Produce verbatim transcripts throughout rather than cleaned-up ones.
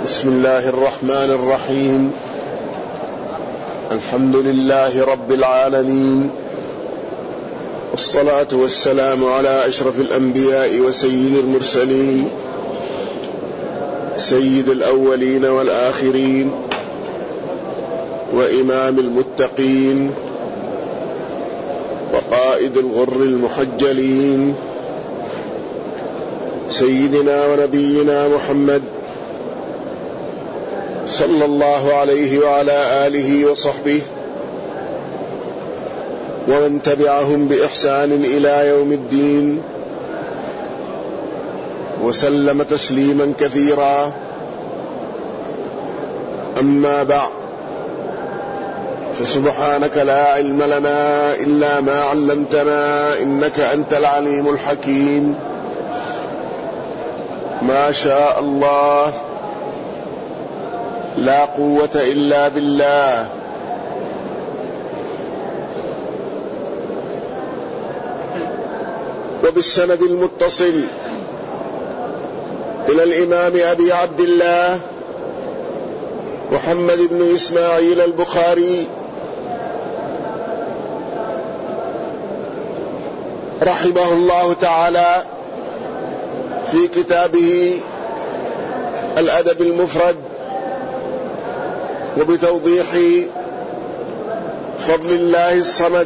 بسم الله الرحمن الرحيم. الحمد لله رب العالمين، والصلاة والسلام على أشرف الأنبياء وسيد المرسلين، سيد الأولين والآخرين، وإمام المتقين، وقائد الغر المحجلين، سيدنا ونبينا محمد صلى الله عليه وعلى آله وصحبه ومن تبعهم بإحسان إلى يوم الدين، وسلم تسليما كثيرا. أما بعد، فسبحانك لا علم لنا إلا ما علمتنا، إنك أنت العليم الحكيم. ما شاء الله، لا قوة إلا بالله. وبالسند المتصل إلى الإمام أبي عبد الله محمد بن إسماعيل البخاري رحمه الله تعالى في كتابه الأدب المفرد، وبتوضيح فضل الله الصمد،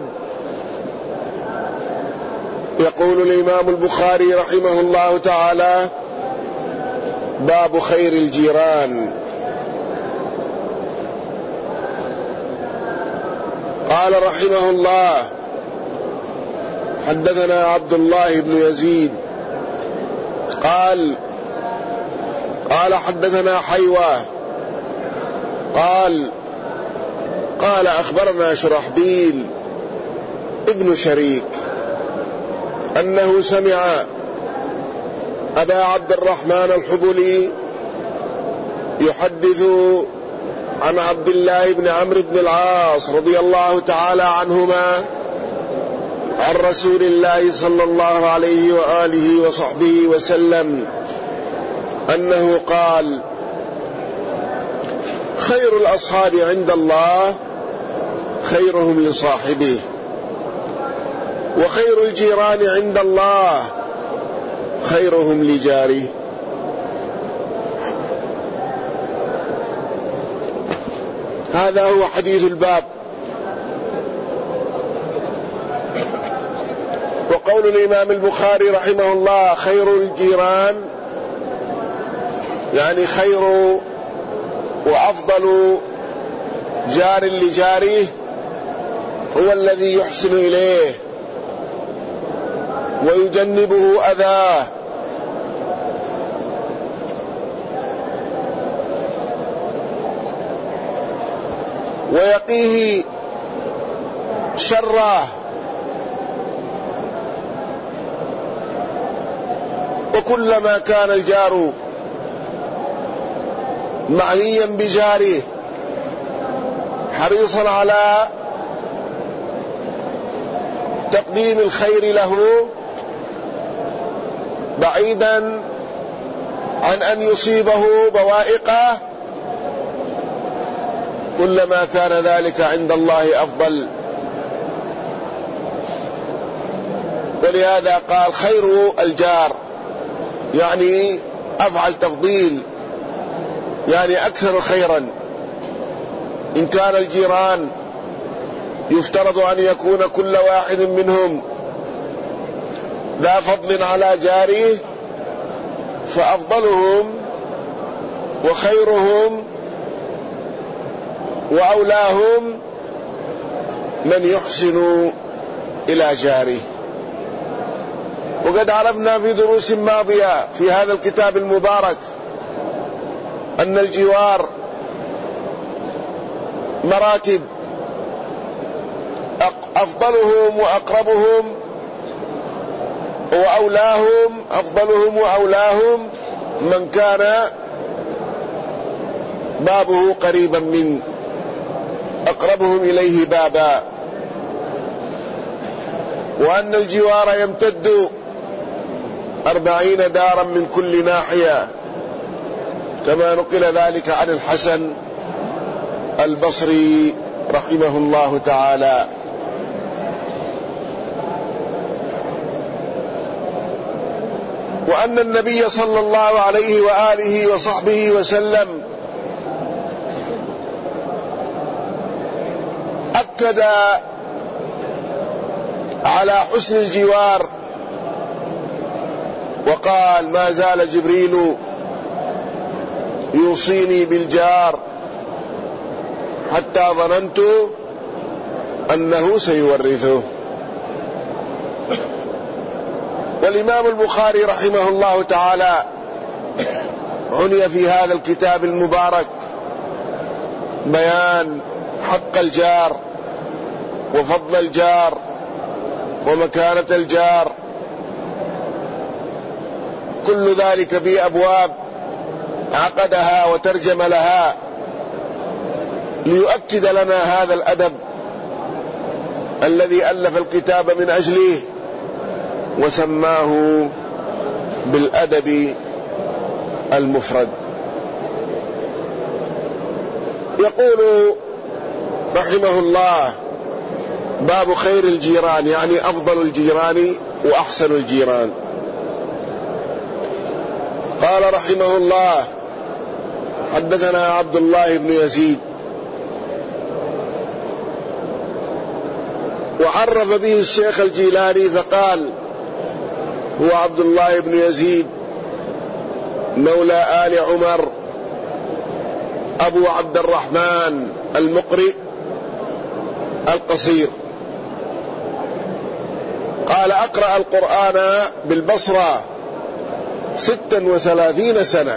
يقول الإمام البخاري رحمه الله تعالى: باب خير الجيران. قال رحمه الله: حدثنا عبد الله بن يزيد قال قال حدثنا حيوة قال قال أخبرنا شرحبيل ابن شريك أنه سمع أبا عبد الرحمن الحبلي يحدث عن عبد الله بن عمرو بن العاص رضي الله تعالى عنهما عن رسول الله صلى الله عليه وآله وصحبه وسلم أنه قال: خير الأصحاب عند الله خيرهم لصاحبه، وخير الجيران عند الله خيرهم لجاره. هذا هو حديث الباب. وقول الإمام البخاري رحمه الله: خير الجيران، يعني خير وأفضل جار لجاره هو الذي يحسن إليه ويجنبه أذاه، ويقيه شره، وكلما كان الجار معنيا بجاره حريصا على تقديم الخير له بعيدا عن أن يصيبه بوائقه، كلما كان ذلك عند الله أفضل. ولهذا قال: خير الجار، يعني أفعل تفضيل، يعني أكثر خيرا. إن كان الجيران يفترض أن يكون كل واحد منهم ذا فضل على جاره، فأفضلهم وخيرهم وأولاهم من يحسن إلى جاره. وقد عرفنا في دروس ماضية في هذا الكتاب المبارك أن الجوار مراتب، أفضلهم وأقربهم وأولاهم، أفضلهم وأولاهم من كان بابه قريبا من أقربهم إليه بابا، وأن الجوار يمتد أربعين دارا من كل ناحية، كما نقل ذلك عن الحسن البصري رحمه الله تعالى. وأن النبي صلى الله عليه وآله وصحبه وسلم أكد على حسن الجوار وقال: ما زال جبريل يوصيني بالجار حتى ظننت أنه سيورثه. والإمام البخاري رحمه الله تعالى عني في هذا الكتاب المبارك بيان حق الجار وفضل الجار ومكانة الجار، كل ذلك في أبواب عقدها وترجم لها ليؤكد لنا هذا الأدب الذي ألف الكتاب من أجله وسماه بالأدب المفرد. يقول رحمه الله: باب خير الجيران، يعني أفضل الجيران وأحسن الجيران. قال رحمه الله: حدثنا عبد الله بن يزيد، وعرف به الشيخ الجيلاني فقال: هو عبد الله بن يزيد مولى آل عمر أبو عبد الرحمن المقرئ القصير. قال: أقرأ القرآن بالبصرة ستا وثلاثين سنة،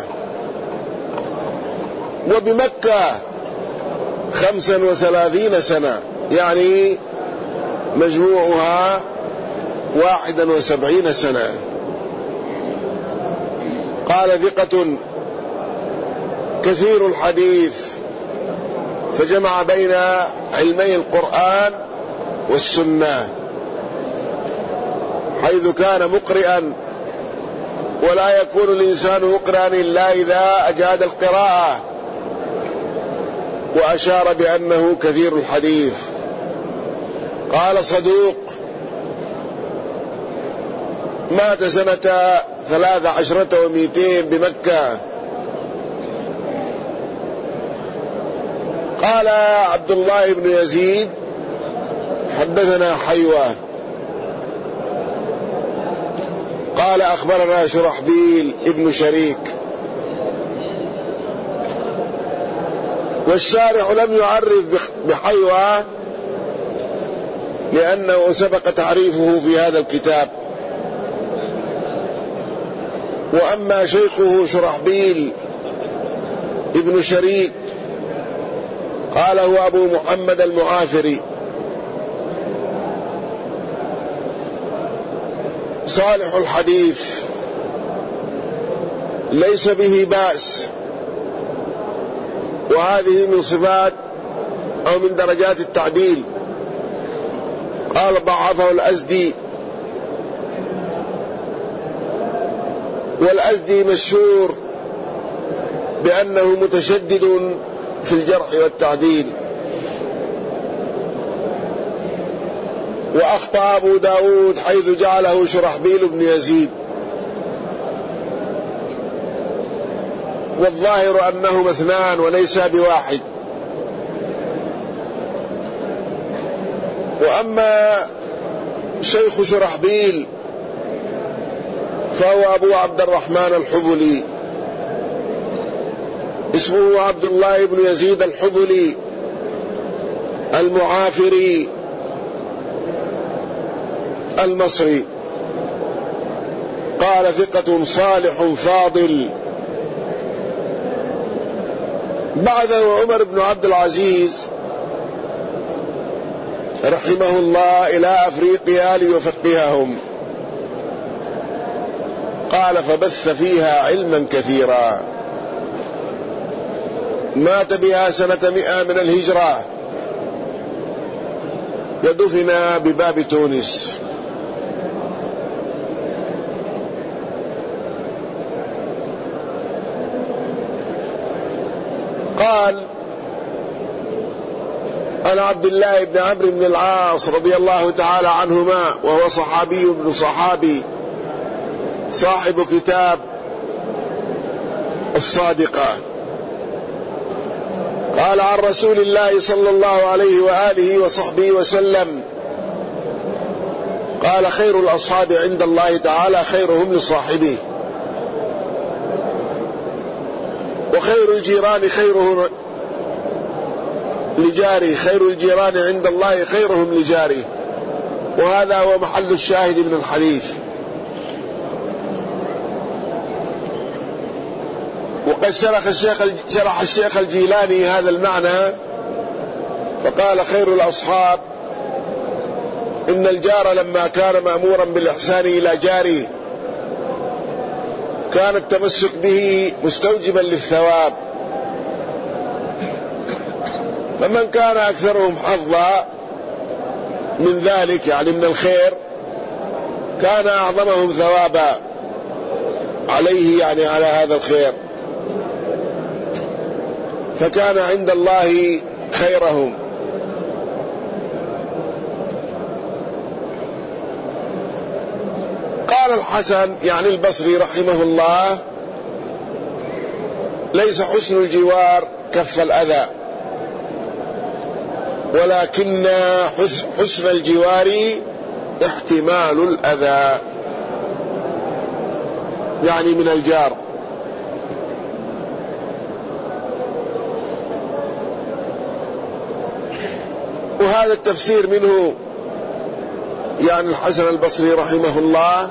وبمكة خمسا وثلاثين سنة، يعني مجموعها واحدا وسبعين سنة. قال: ثقة كثير الحديث، فجمع بين علمي القرآن والسنة، حيث كان مقرئا، ولا يكون الإنسان مقرئا إلا إذا أجاد القراءة، وأشار بأنه كثير الحديث. قال: صدوق، مات سنة ثلاث عشرة ومئتين بمكة. قال عبد الله بن يزيد: حدثنا حيوة قال: أخبرنا شرحبيل ابن شريك. والشارح لم يعرف بحيوة لأنه سبق تعريفه في هذا الكتاب. وأما شيخه شرحبيل ابن شريك قال: هو أبو محمد المعافري، صالح الحديث، ليس به بأس، وهذه من صفات أو من درجات التعديل. قال: ضعفه الأزدي، والأزدي مشهور بأنه متشدد في الجرح والتعديل. وأخطأ أبو داود حيث جعله شرحبيل بن يزيد، والظاهر أنهما اثنان وليس بواحد. وأما شيخ شرحبيل فهو أبو عبد الرحمن الحبلي، اسمه عبد الله بن يزيد الحبلي المعافري المصري. قال: ثقة صالح فاضل. بعده عمر بن عبد العزيز رحمه الله إلى أفريقيا ليفقههم. قال: فبث فيها علما كثيرا. مات بها سنة مئة من الهجرة، ودفن بباب تونس. قال: عن عبد الله بن عمرو بن العاص رضي الله تعالى عنهما، وهو صحابي ابن صحابي صاحب كتاب الصادقة، قال: عن رسول الله صلى الله عليه وآله وصحبه وسلم قال: خير الأصحاب عند الله تعالى خيرهم لصاحبه، وخير الجيران خيرهم لجاره، خير الجيران عند الله خيرهم لجاره. وهذا هو محل الشاهد من الحديث. وقد شرح الشيخ شرح الشيخ الجيلاني هذا المعنى فقال: خير الأصحاب إن الجار لما كان مأمورا بالإحسان إلى جاره كان التمسك به مستوجبا للثواب، فمن كان أكثرهم حظا من ذلك يعني من الخير كان أعظمهم ثوابا عليه يعني على هذا الخير، فكان عند الله خيرهم. قال الحسن يعني البصري رحمه الله: ليس حسن الجوار كف الأذى، ولكن حسن الجوار احتمال الأذى، يعني من الجار. وهذا التفسير منه يعني الحسن البصري رحمه الله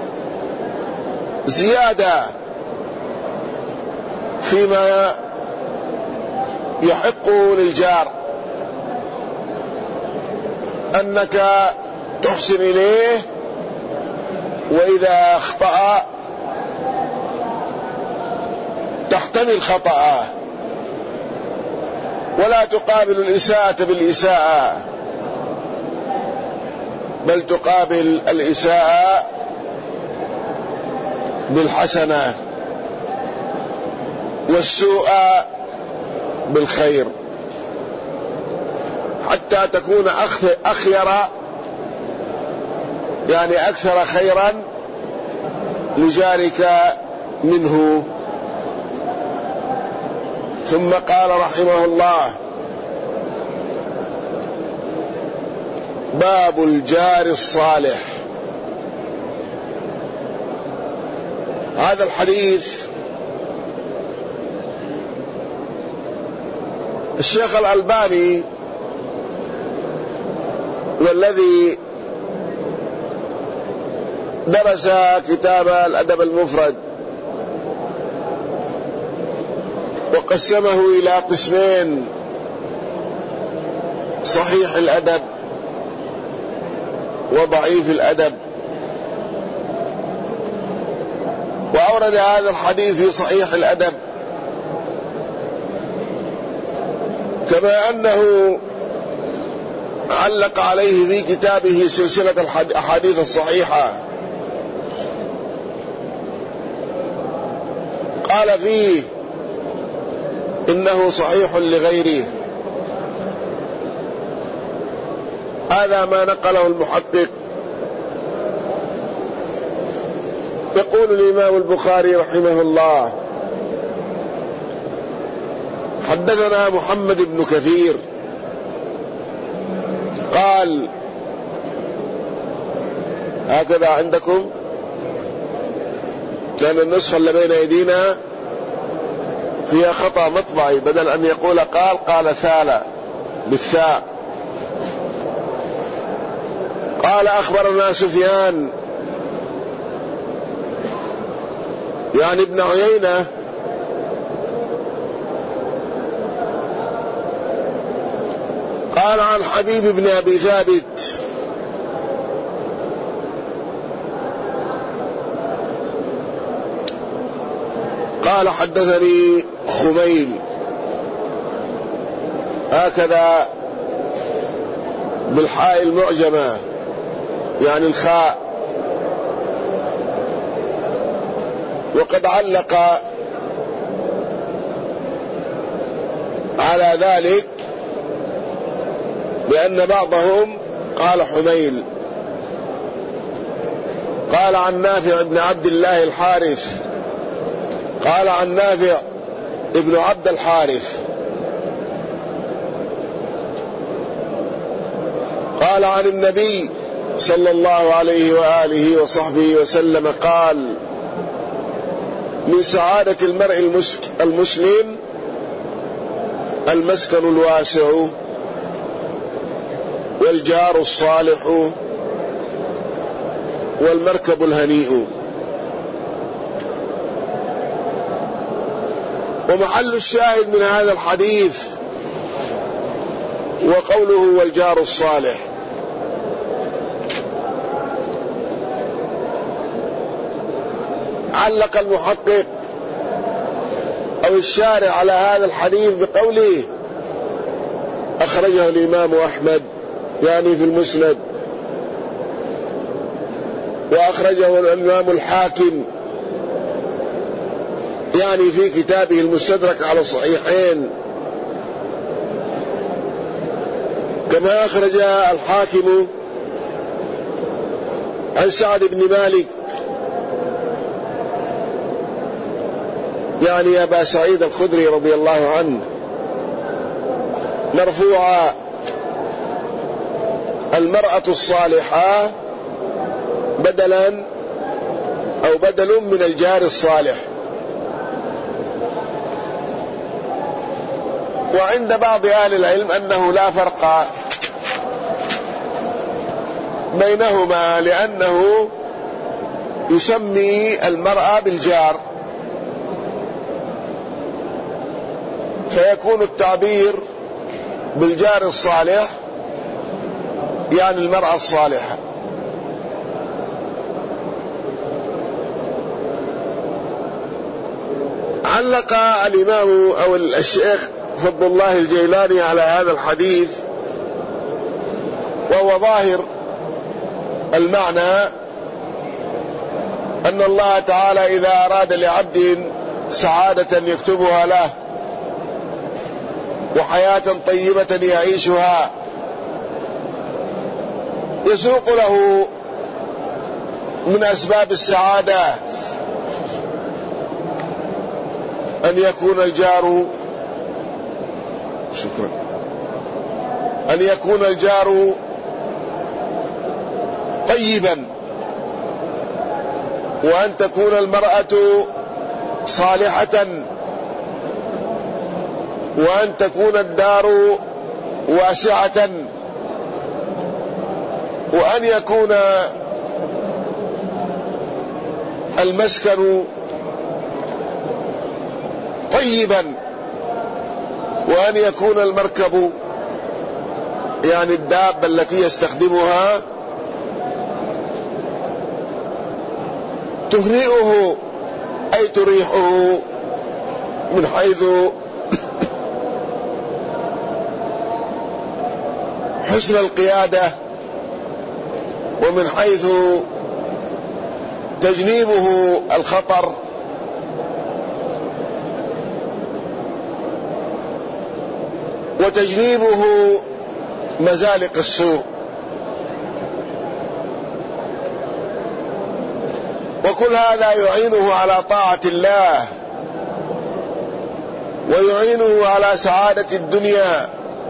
زيادة فيما يحق للجار، أنك تحسن إليه، وإذا أخطأ تحتمل خطأه، ولا تقابل الإساءة بالإساءة، بل تقابل الإساءة بالحسنة، والسوء بالخير، حتى تكون أخير يعني أكثر خيرا لجارك منه. ثم قال رحمه الله: باب الجار الصالح. هذا الحديث الشيخ الألباني والذي درس كتاب الأدب المفرد وقسمه إلى قسمين: صحيح الأدب وضعيف الأدب، وأورد هذا الحديث في صحيح الأدب، كما أنه علق عليه في كتابه سلسلة الأحاديث الصحيحة، قال فيه إنه صحيح لغيره. هذا ما نقله المحقق. يقول الإمام البخاري رحمه الله: حدثنا محمد بن كثير قال، هكذا عندكم، لأن النسخة اللي بين أيدينا فيها خطأ مطبعي، بدل أن يقول قال قال ثال بالثاء. قال: أخبرنا سفيان يعني ابن عيينة قال عن حبيب بن أبي ثابت قال: حدثني خميل، هكذا بالحاء المعجمة يعني الخاء، وقد علق على ذلك بأن بعضهم قال حميل. قال عن نافع بن عبد الله الحارث قال عن نافع ابن عبد الحارث قال عن النبي صلى الله عليه وآله وصحبه وسلم قال: من سعادة المرء المسلم المسكن الواسع والجار الصالح والمركب الهنيء. ومحل الشاهد من هذا الحديث وقوله والجار الصالح. علق المحقق أو الشارع على هذا الحديث بقوله: أخرجه الإمام أحمد يعني في المسند، وأخرجه الإمام الحاكم يعني في كتابه المستدرك على الصحيحين، كما أخرج الحاكم عن سعد بن مالك يعني أبا سعيد الخدري رضي الله عنه مرفوعا: المرأة الصالحة بدلا أو بدل من الجار الصالح. وعند بعض أهل العلم أنه لا فرق بينهما، لأنه يسمي المرأة بالجار، فيكون التعبير بالجار الصالح يعني المرأة الصالحة. علق الإمام أو الشيخ فضل الله الجيلاني على هذا الحديث، وهو ظاهر المعنى أن الله تعالى إذا أراد لعبد سعادة يكتبها له وحياة طيبة يعيشها يسوق له من أسباب السعادة أن يكون الجار شكرا أن يكون الجار طيبا، وأن تكون المرأة صالحة، وأن تكون الدار واسعة، وأن يكون المسكن طيبا، وأن يكون المركب يعني الدابة التي يستخدمها تهنئه أي تريحه من حيث حسن القيادة، ومن حيث تجنيبه الخطر، وتجنيبه مزالق السوء. وكل هذا يعينه على طاعة الله، ويعينه على سعادة الدنيا،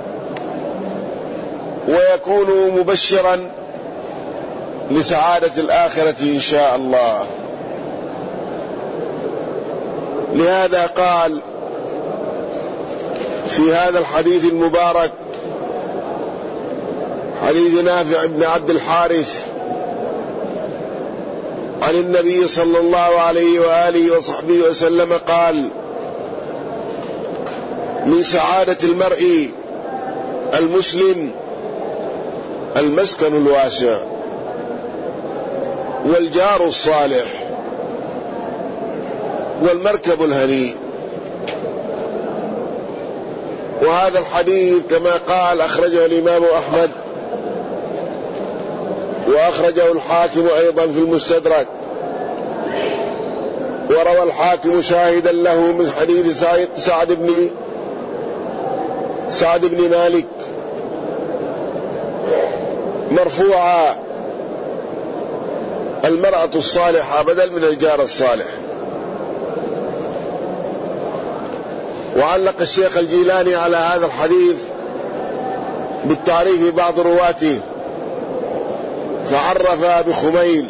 ويكون مبشرا لسعادة الآخرة إن شاء الله. لهذا قال في هذا الحديث المبارك، حديث نافع بن عبد الحارث عن النبي صلى الله عليه وآله وصحبه وسلم قال: من سعادة المرء المسلم المسكن الواسع والجار الصالح والمركب الهنيء. وهذا الحديث كما قال أخرجه الإمام أحمد، وأخرجه الحاكم أيضا في المستدرك، وروى الحاكم شاهدا له من حديث سعد بن سعد بن مالك مرفوعا: المرأة الصالحة بدل من الجار الصالح. وعلق الشيخ الجيلاني على هذا الحديث بالتعريف بعض رواته، فعرف بخميل،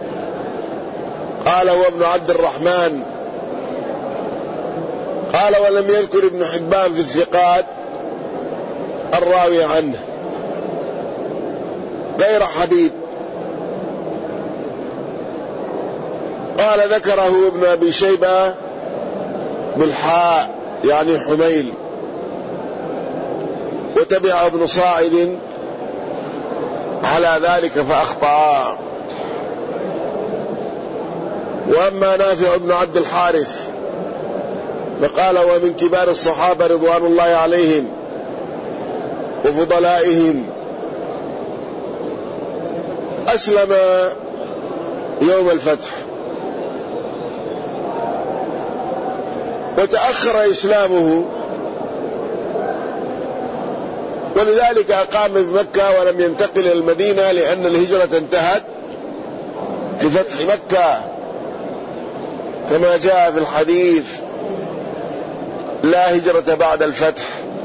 قال هو ابن عبد الرحمن. قال ولم يذكر ابن حبان في الثقات الراوي عنه غير حبيب. قال ذكره ابن أبي شيبة بالحاء يعني حميل، وتبع ابن صاعد على ذلك فأخطأ. وأما نافع بن عبد الحارث فقال ومن كبار الصحابة رضوان الله عليهم وفضلائهم، أسلم يوم الفتح وتأخر إسلامه، ولذلك أقام بمكة ولم ينتقل إلى المدينة، لأن الهجرة انتهت بفتح مكة كما جاء في الحديث: لا هجرة بعد الفتح،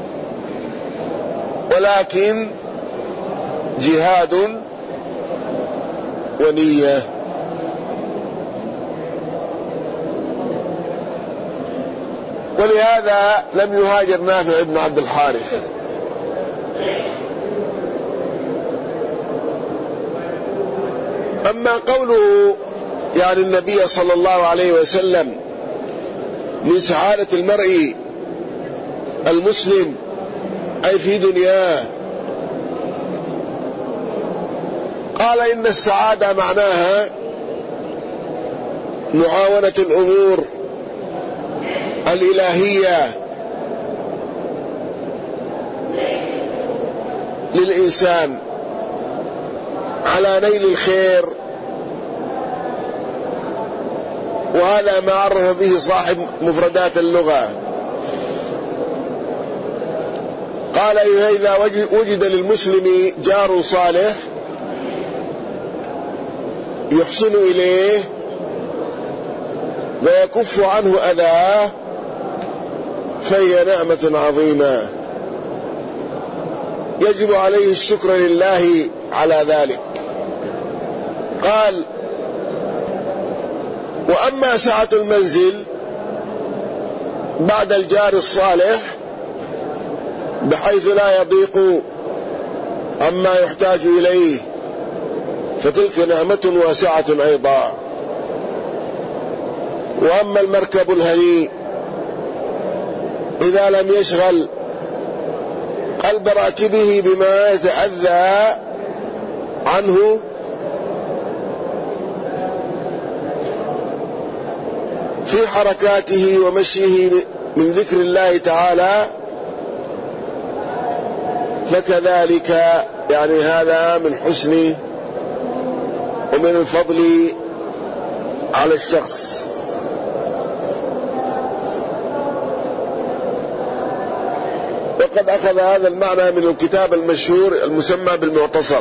ولكن جهاد ونية. ولهذا لم يهاجر نافع بن عبد الحارث. أما قوله يعني النبي صلى الله عليه وسلم من سعادة المرء المسلم أي في دنياه، قال إن السعادة معناها معاونة الأمور الإلهية للإنسان على نيل الخير، وهذا ما عرف به صاحب مفردات اللغة. قال إذا وجد للمسلم جار صالح يحسن إليه ويكف عنه أذاه فهي نعمة عظيمة يجب عليه الشكر لله على ذلك. قال وأما سعة المنزل بعد الجار الصالح بحيث لا يضيق عما يحتاج إليه فتلك نعمة واسعة أيضا. وأما المركب الهنيء إذا لم يشغل قلب راكبه بما يتأذى عنه في حركاته ومشيه من ذكر الله تعالى، فكذلك يعني هذا من حسن ومن الفضل على الشخص. وقد أخذ هذا المعنى من الكتاب المشهور المسمى بالمعتصر.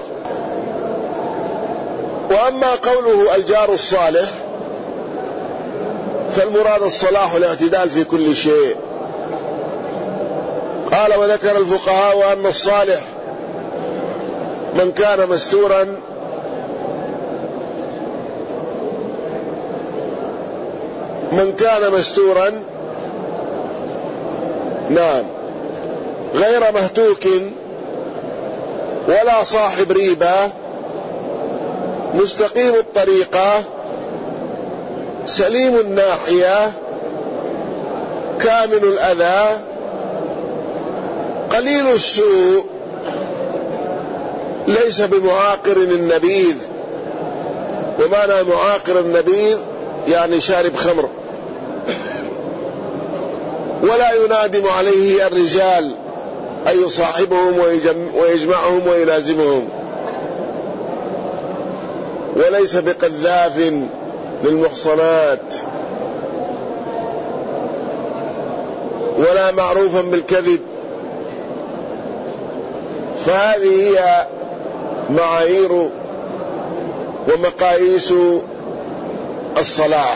وأما قوله الجار الصالح فالمراد الصلاح والاعتدال في كل شيء. قال وذكر الفقهاء وأن الصالح من كان مستورا من كان مستورا نعم غير مهتوك ولا صاحب ريبة، مستقيم الطريقة، سليم الناحية، كامل الأذى، قليل السوء، ليس بمعاقر النبيذ. ومعنى معاقر النبيذ يعني شارب خمر. ولا ينادم عليه الرجال أي يصاحبهم ويجمعهم ويلازمهم. وليس بقذاف للمحصنات ولا معروفا بالكذب فهذه هي معايير ومقاييس الصلاح.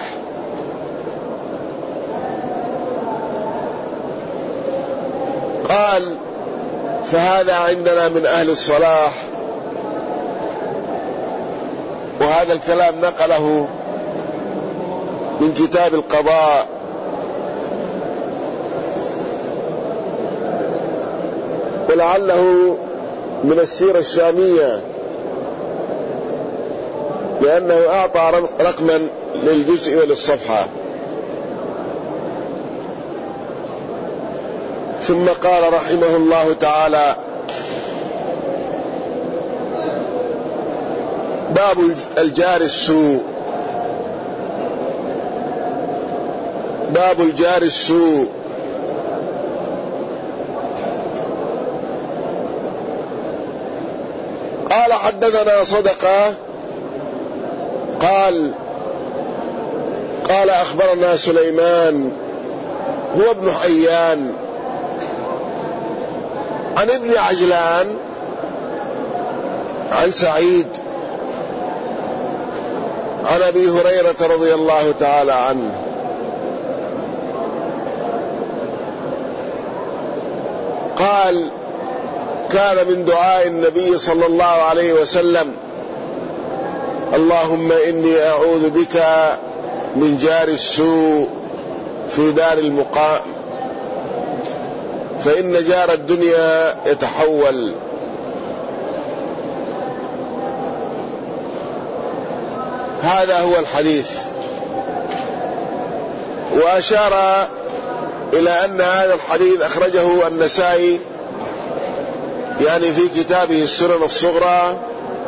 قال: فهذا عندنا من أهل الصلاح. وهذا الكلام نقله من كتاب القضاء، ولعله من السيرة الشامية، لأنه أعطى رقما للجزء وللصفحة. ثم قال رحمه الله تعالى: باب الجار السوء. باب الجار السوء. قال: حدثنا صدقة قال قال أخبرنا سليمان هو ابن حيان عن ابن عجلان عن سعيد عن أبي هريرة رضي الله تعالى عنه قال: كان من دعاء النبي صلى الله عليه وسلم: اللهم إني أعوذ بك من جار السوء في دار المقام، فإن جار الدنيا يتحول. هذا هو الحديث. وأشار إلى أن هذا الحديث أخرجه النسائي، يعني في كتابه السنن الصغرى،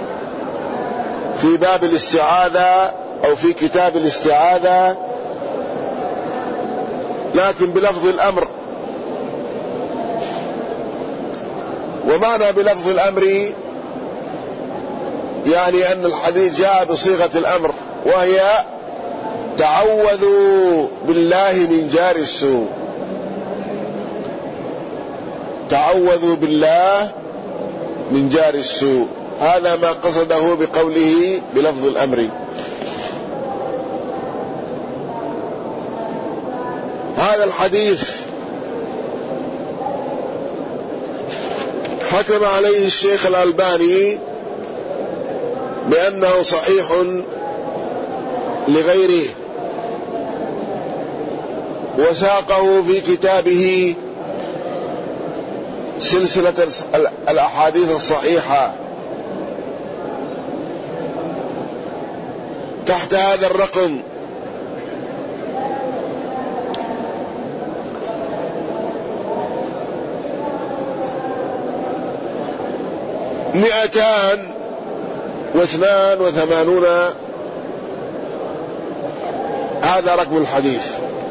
في باب الاستعاذة أو في كتاب الاستعاذة، لكن بلفظ الأمر. ومعنى بلفظ الأمر يعني أن الحديث جاء بصيغة الأمر، وهي: تعوذوا بالله من جار السوء. تعوذوا بالله من جار السوء، هذا ما قصده بقوله بلفظ الأمر. هذا الحديث حكم عليه الشيخ الألباني بأنه صحيح لغيره، وساقه في كتابه سلسلة الأحاديث الصحيحة تحت هذا الرقم: مئتان واثنان وثمانون. هذا رقم الحديث.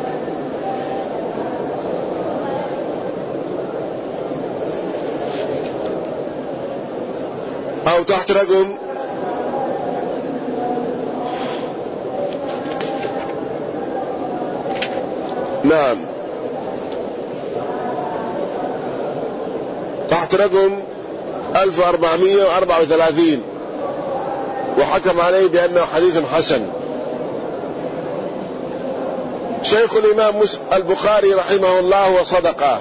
أو تحت رقم نعم تحت رقم ألف وأربعمائة وأربعة وثلاثين، وحكم عليه بأنه حديث حسن. شيخ الإمام البخاري رحمه الله وصدقه،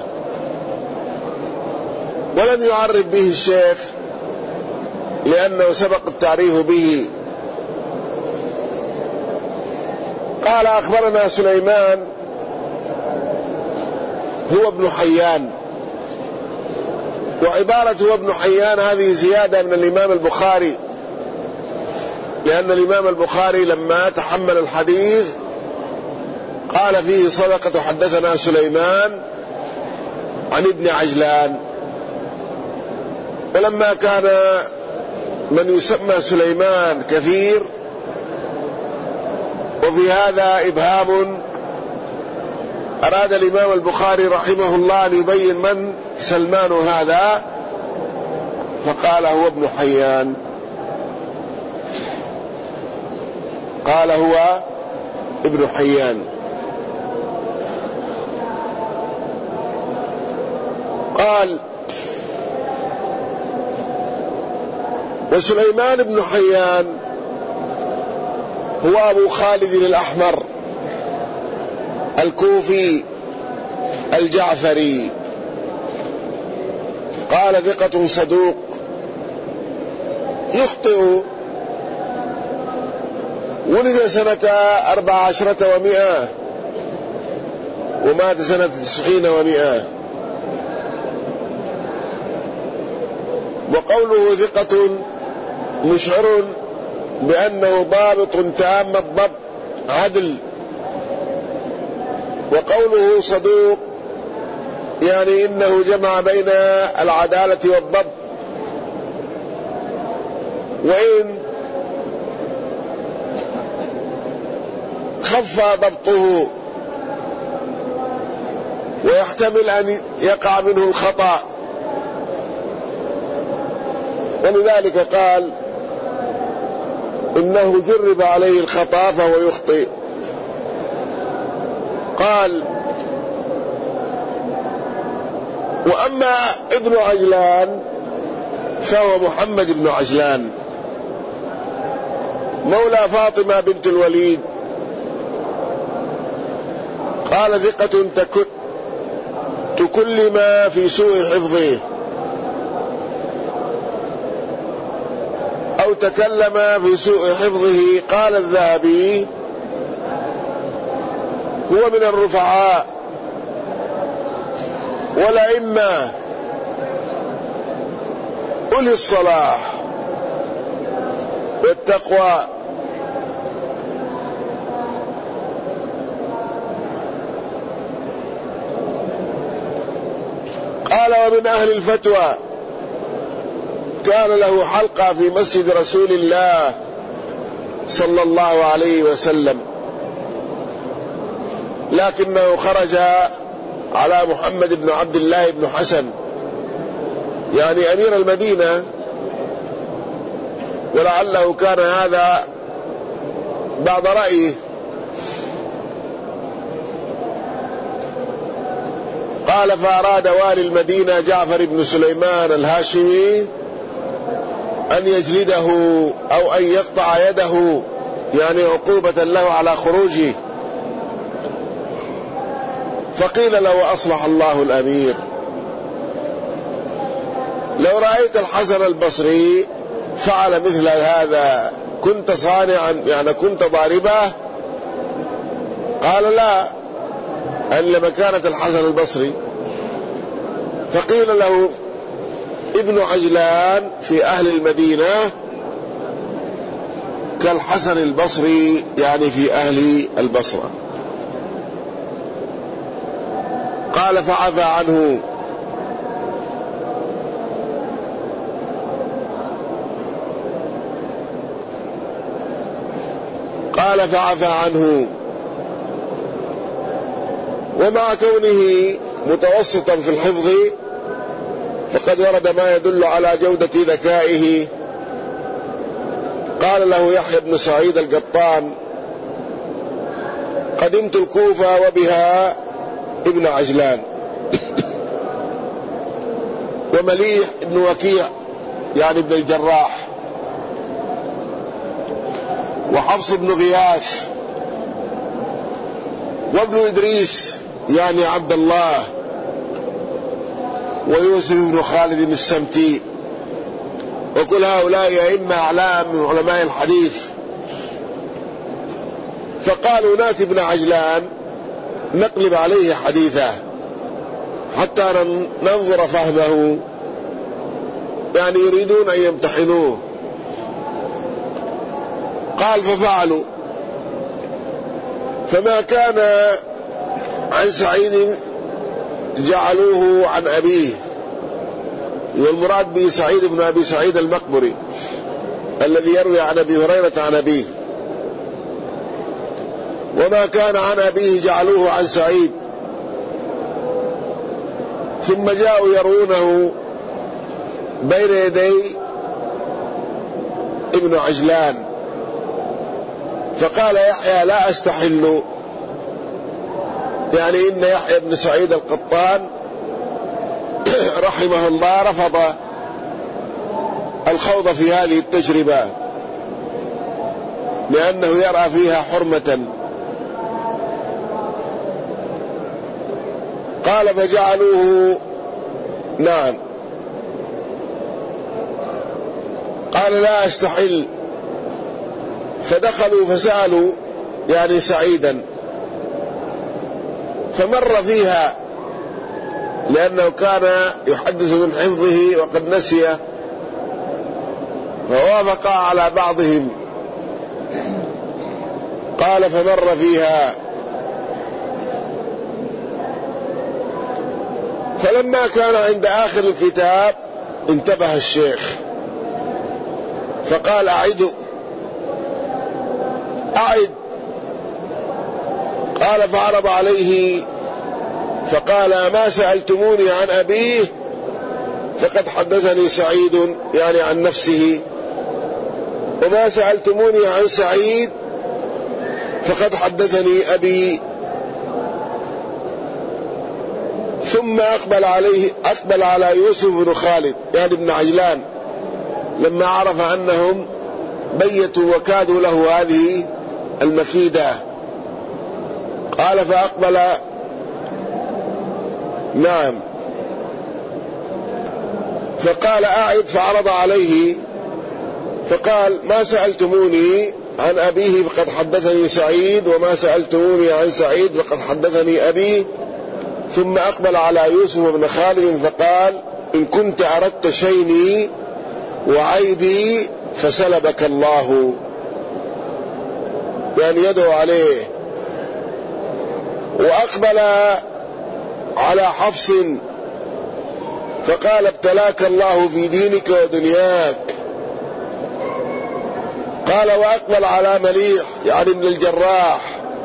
ولم يعرف به الشيخ لأنه سبق التعريف به. قال: أخبرنا سليمان هو ابن حيان. وعبارة هو ابن حيان هذه زيادة من الإمام البخاري، لأن الإمام البخاري لما تحمل الحديث قال فيه: صدقة حدثنا سليمان عن ابن عجلان. ولما كان من يسمى سليمان كثير، وفي هذا إبهام، أراد الإمام البخاري رحمه الله أن يبين من سلمان هذا، فقال: هو ابن حيان. قال: هو ابن حيان. قال: وسليمان بن حيان هو أبو خالد الأحمر الكوفي الجعفري، قال ثقة صدوق يخطئ، ولد سنة أربع عشرة ومئة ومات سنة تسعين ومئة. وقوله ثقة مشعر بأنه ضابط تام الضبط عدل، وقوله صدوق يعني إنه جمع بين العدالة والضبط، وإن خف ضبطه ويحتمل أن يقع منه الخطأ، ولذلك قال إنه جرب عليه الخطأ فهو يخطئ. قال: وأما ابن عجلان فهو محمد بن عجلان مولى فاطمة بنت الوليد، قال ثقة تكلم في سوء حفظه أو تكلم في سوء حفظه. قال الذهبي: هو من الرفعاء والأئمة أولي الصلاح والتقوى. قال: ومن أهل الفتوى، كان له حلقة في مسجد رسول الله صلى الله عليه وسلم، لكنه خرج على محمد بن عبد الله بن حسن يعني أمير المدينة، ولعله كان هذا بعض رأيه. قال: فأراد والي المدينة جعفر بن سليمان الهاشمي أن يجلده أو أن يقطع يده، يعني عقوبة له على خروجه. فقيل له: أصلح الله الأمير، لو رأيت الحسن البصري فعل مثل هذا كنت صانعا، يعني كنت ضاربه؟ قال: لا، أن لمكانة الحسن البصري. فقيل له: ابن عجلان في أهل المدينة كالحسن البصري، يعني في أهل البصرة. قال: فعفى عنه. قال: فعفى عنه. ومع كونه متوسطا في الحفظ فقد ورد ما يدل على جودة ذكائه. قال له يحيى بن سعيد القطان: قدمت الكوفة وبها ابن عجلان، ومليح ابن وكيع يعني ابن الجراح، وحفص بن غياث، وابن إدريس يعني عبد الله، ويوسف بن خالد السمتي، وكل هؤلاء أئمة أعلام من علماء الحديث. فقالوا: ناتي ابن عجلان نقلب عليه حديثه حتى ننظر فهمه، يعني يريدون أن يمتحنوه. قال: ففعلوا، فما كان عن سعيد جعلوه عن أبيه، والمراد به سعيد بن أبي سعيد المقبري الذي يروي عن أبي هريرة عن أبيه، وما كان عن أبيه جعلوه عن سعيد، ثم جاءوا يرونه بين يدي ابن عجلان. فقال يحيى: لا أستحل، يعني إن يحيى بن سعيد القطان رحمه الله رفض الخوض في هذه التجربة لأنه يرى فيها حرمة. قال فجعلوه نعم قال لا أستحل، فدخلوا فسألوا يعني سعيدا فمر فيها لأنه كان يحدث من حفظه وقد نسي، فوافق على بعضهم. قال فمر فيها فلما كان عند آخر الكتاب انتبه الشيخ فقال أعد أعد. قال فعرض عليه فقال ما سألتموني عن أبيه فقد حدثني سعيد يعني عن نفسه، وما سألتموني عن سعيد فقد حدثني أبي. ثم أقبل عليه أقبل على يوسف بن خالد يعني ابن عجلان لما عرف أنهم بيتوا وكادوا له هذه المكيدة. قال فأقبل نعم فقال أعد، فعرض عليه فقال ما سألتموني عن أبيه فقد حدثني سعيد، وما سألتموني عن سعيد فقد حدثني أبي. ثم أقبل على يوسف بن خالد فقال إن كنت أردت شيني وعيبي فسلبك الله، يعني يدعو عليه. وأقبل على حفص فقال ابتلاك الله في دينك ودنياك. قال وأقبل على مليح يعني ابن الجراح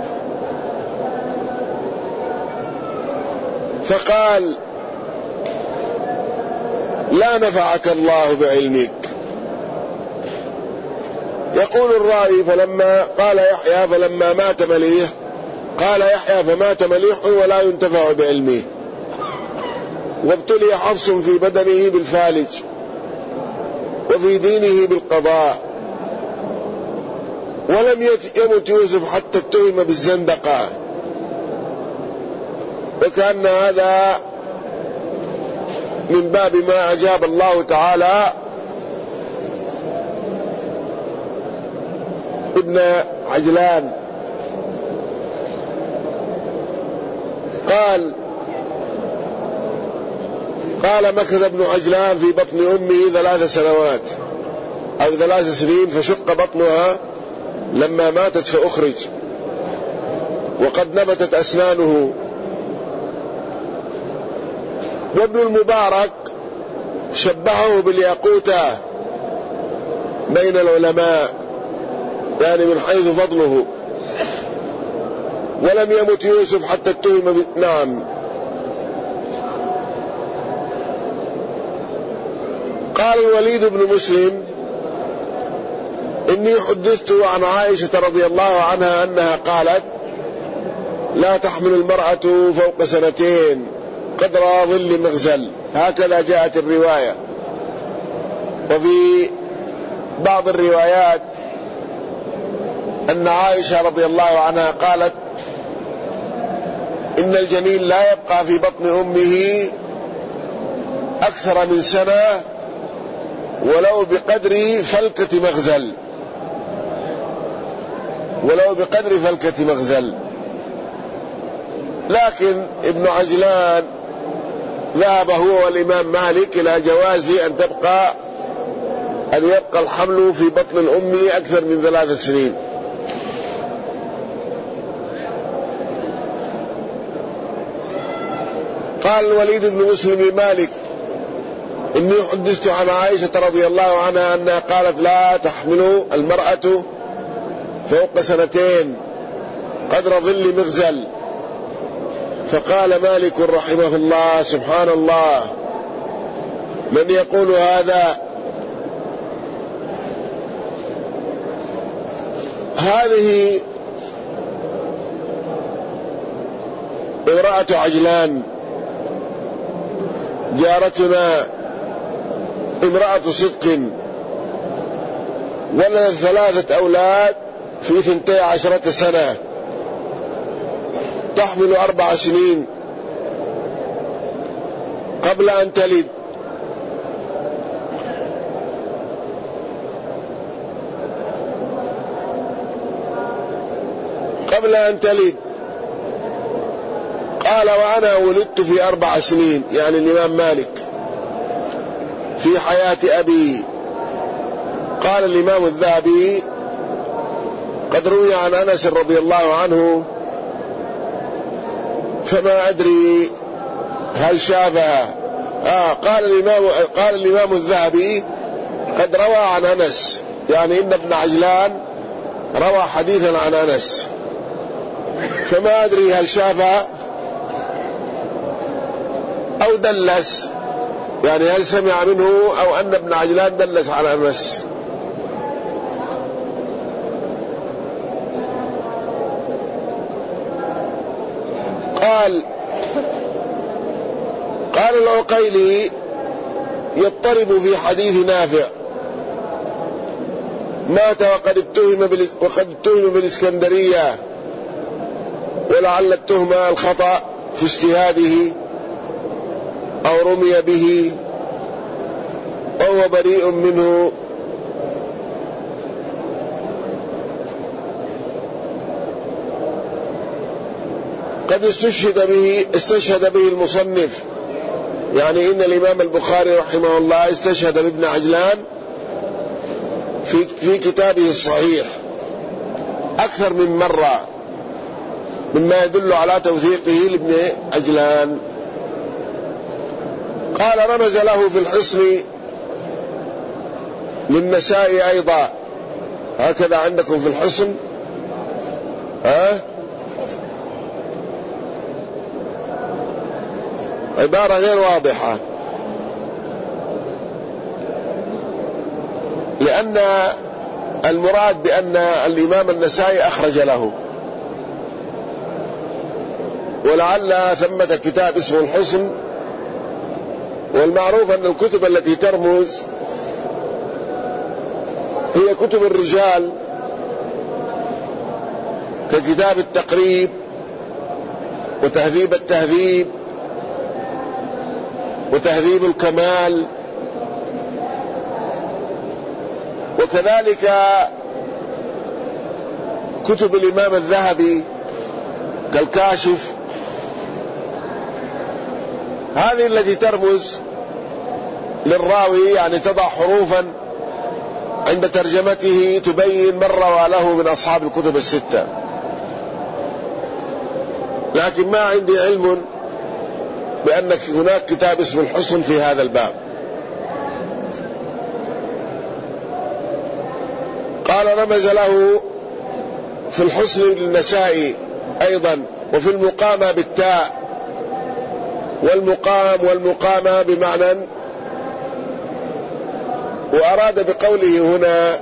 فقال لا نفعك الله بعلمك. يقول الراوي فلما قال يحيى فلما مات مليح قال يحيى فمات مليح ولا ينتفع بعلمه. وابتلي حفص في بدنه بالفالج وفي دينه بالقضاء، ولم يمت يوسف حتى اتهم بالزندقة، وكأن هذا من باب ما أجاب الله تعالى ابن عجلان. قال قال مكث ابن عجلان في بطن أمه ثلاث سنوات أو ثلاث سنين فشق بطنها لما ماتت فأخرج وقد نبتت أسنانه. وابن المبارك شبهه بالياقوتة بين العلماء يعني من حيث فضله. ولم يمت يوسف حتى اتهم نعم. قال الوليد بن مسلم إني حدثت عن عائشة رضي الله عنها أنها قالت لا تحمل المرأة فوق سنتين قدر ظل مغزل، هكذا جاءت الرواية. وفي بعض الروايات أن عائشة رضي الله عنها قالت إن الجنين لا يبقى في بطن أمه أكثر من سنة ولو بقدر فلكة مغزل ولو بقدر فلكة مغزل. لكن ابن عجلان ذهب هو والإمام مالك إلى جواز أن تبقى أن يبقى الحمل في بطن الأم أكثر من ثلاث سنين. قال الوليد بن مسلم لمالك إني حدثت عن عائشة رضي الله عنها أنها قالت لا تحمل المرأة فوق سنتين قدر ظل مغزل. فقال مالك رحمه الله سبحان الله من يقول هذا؟ هذه امرأة عجلان جارتنا امرأة صدق ولد ثلاثة أولاد في ثنتي عشرة سنة، تحمل أربع سنين قبل أن تلد. قبل أن تلد قال وأنا ولدت في أربع سنين، يعني الإمام مالك في حياة أبي. قال الإمام الذهبي قد روي عن أنس رضي الله عنه فما أدري هل شافها. آه قال الإمام قال الإمام الذهبي قد روى عن أنس، يعني إن ابن عجلان روى حديثا عن أنس، فما أدري هل شافها أو دلس، يعني هل سمع منه أو أن ابن عجلان دلس على أنس. قال قال العقيلي يضطرب في حديث نافع مات وقد اتهم وقد اتهم بالإسكندرية، ولعل التهمة الخطأ في اجتهاده أو رمي به وهو بريء منه. قد استشهد به استشهد به المصنف، يعني إن الإمام البخاري رحمه الله استشهد بابن عجلان في في كتابه الصحيح أكثر من مرة، مما يدل على توثيقه لابن عجلان. قال رمز له في الحصن للنسائي أيضا، هكذا عندكم في الحصن، ها عبارة غير واضحة، لأن المراد بأن الإمام النسائي أخرج له، ولعل ثمة كتاب اسمه الحصن. والمعروف أن الكتب التي ترمز هي كتب الرجال ككتاب التقريب وتهذيب التهذيب وتهذيب الكمال، وكذلك كتب الإمام الذهبي كالكاشف. هذه التي ترمز للراوي، يعني تضع حروفا عند ترجمته تبين من روى له من أصحاب الكتب الستة، لكن ما عندي علم بأن هناك كتاب اسمه الحصن في هذا الباب. قال رمز له في الحصن للنسائي أيضا، وفي المقامة بالتاء، والمقام والمقامة بمعنى، وأراد بقوله هنا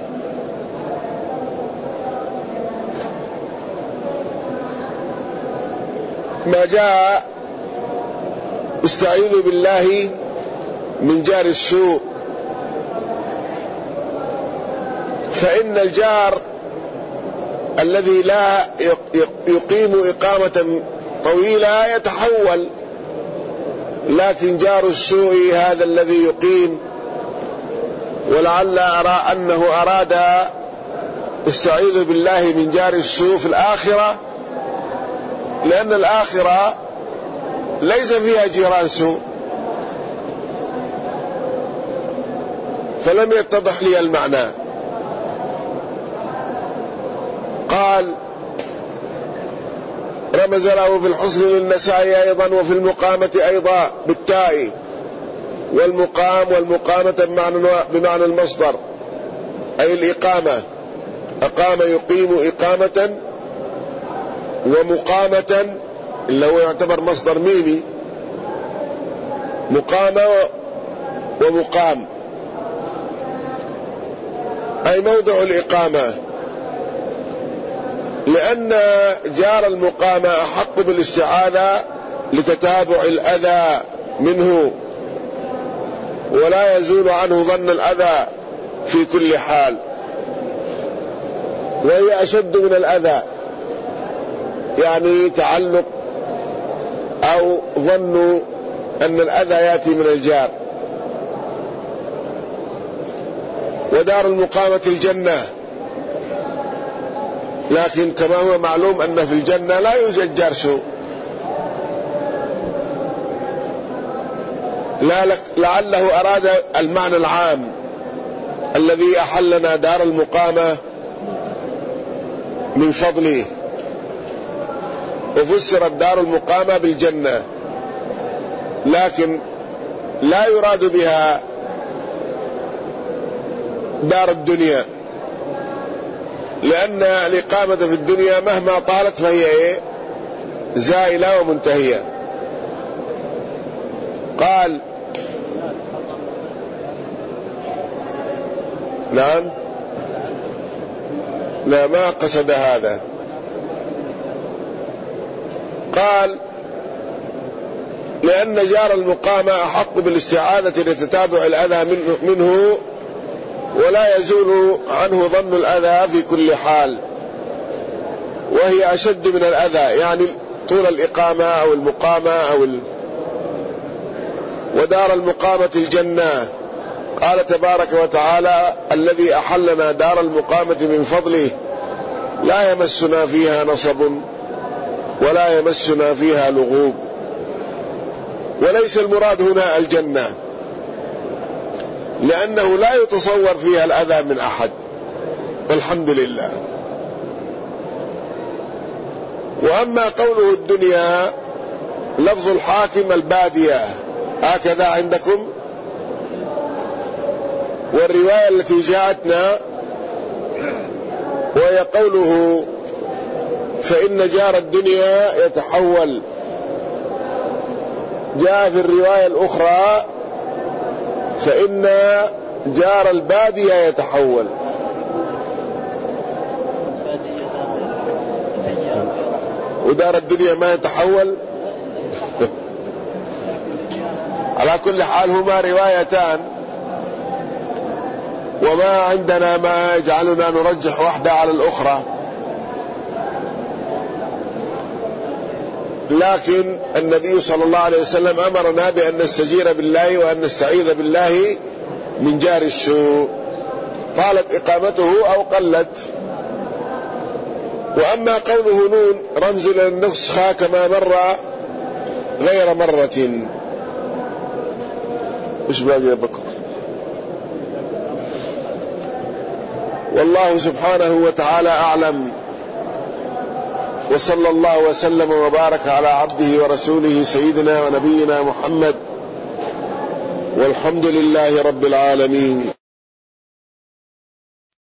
ما جاء استعيذوا بالله من جار السوء، فإن الجار الذي لا يقيم إقامة طويلة يتحول، لكن جار السوء هذا الذي يقيم. ولعل أرى أنه أراد استعيذوا بالله من جار السوء في الآخرة، لأن الآخرة ليس فيها جيران سوء، فلم يتضح لي المعنى. قال رمز له في الحصن للنسائي أيضا، وفي المقامة أيضا بالتاء، والمقام والمقامة بمعنى, بمعنى المصدر أي الإقامة، أقام يقيم إقامة، ومقامة اللي هو يعتبر مصدر ميمي، مقامة ومقام أي موضع الإقامة، لأن جار المقامة أحق بالاستعاذة لتتابع الأذى منه، ولا يزول عنه ظن الأذى في كل حال. وهي أشد من الأذى، يعني تعلق أو ظن أن الأذى يأتي من الجار. ودار المقامة الجنة، لكن كما هو معلوم أن في الجنة لا يوجد جار سوء، لا لك لعله أراد المعنى العام الذي أحلنا دار المقامة من فضله، وفسرت دار المقامة بالجنة، لكن لا يراد بها دار الدنيا، لأن الإقامة في الدنيا مهما طالت فهي إيه؟ زائلة ومنتهية. قال نعم، لا ما قصد هذا. قال لأن جار المقامة أحق بالاستعاذة لتتابع الأذى منه ولا يزول عنه ظن الأذى في كل حال، وهي أشد من الأذى، يعني طول الإقامة أو المقامة أو ال... ودار المقامة الجنة. قال تبارك وتعالى الذي أحلنا دار المقامة من فضله لا يمسنا فيها نصب ولا يمسنا فيها لغوب. وليس المراد هنا الجنة، لأنه لا يتصور فيها الأذى من أحد، والحمد لله. وأما قوله الدنيا لفظ الحاكم البادية هكذا عندكم، والرواية التي جاءتنا وهي قوله فإن جار الدنيا يتحول، جاء في الرواية الأخرى فإن جار البادية يتحول. ودار الدنيا ما يتحول. على كل حال هما روايتان، وما عندنا ما يجعلنا نرجح واحدة على الأخرى، لكن النبي صلى الله عليه وسلم أمرنا بأن نستجير بالله وأن نستعيذ بالله من جار السوء، طالت إقامته أو قلت. وأما قوله نون رمز للنسخة كما مر غير مرة. إيش باقي يا بكر؟ والله سبحانه وتعالى أعلم، وصلى الله وسلم وبارك على عبده ورسوله سيدنا ونبينا محمد، والحمد لله رب العالمين.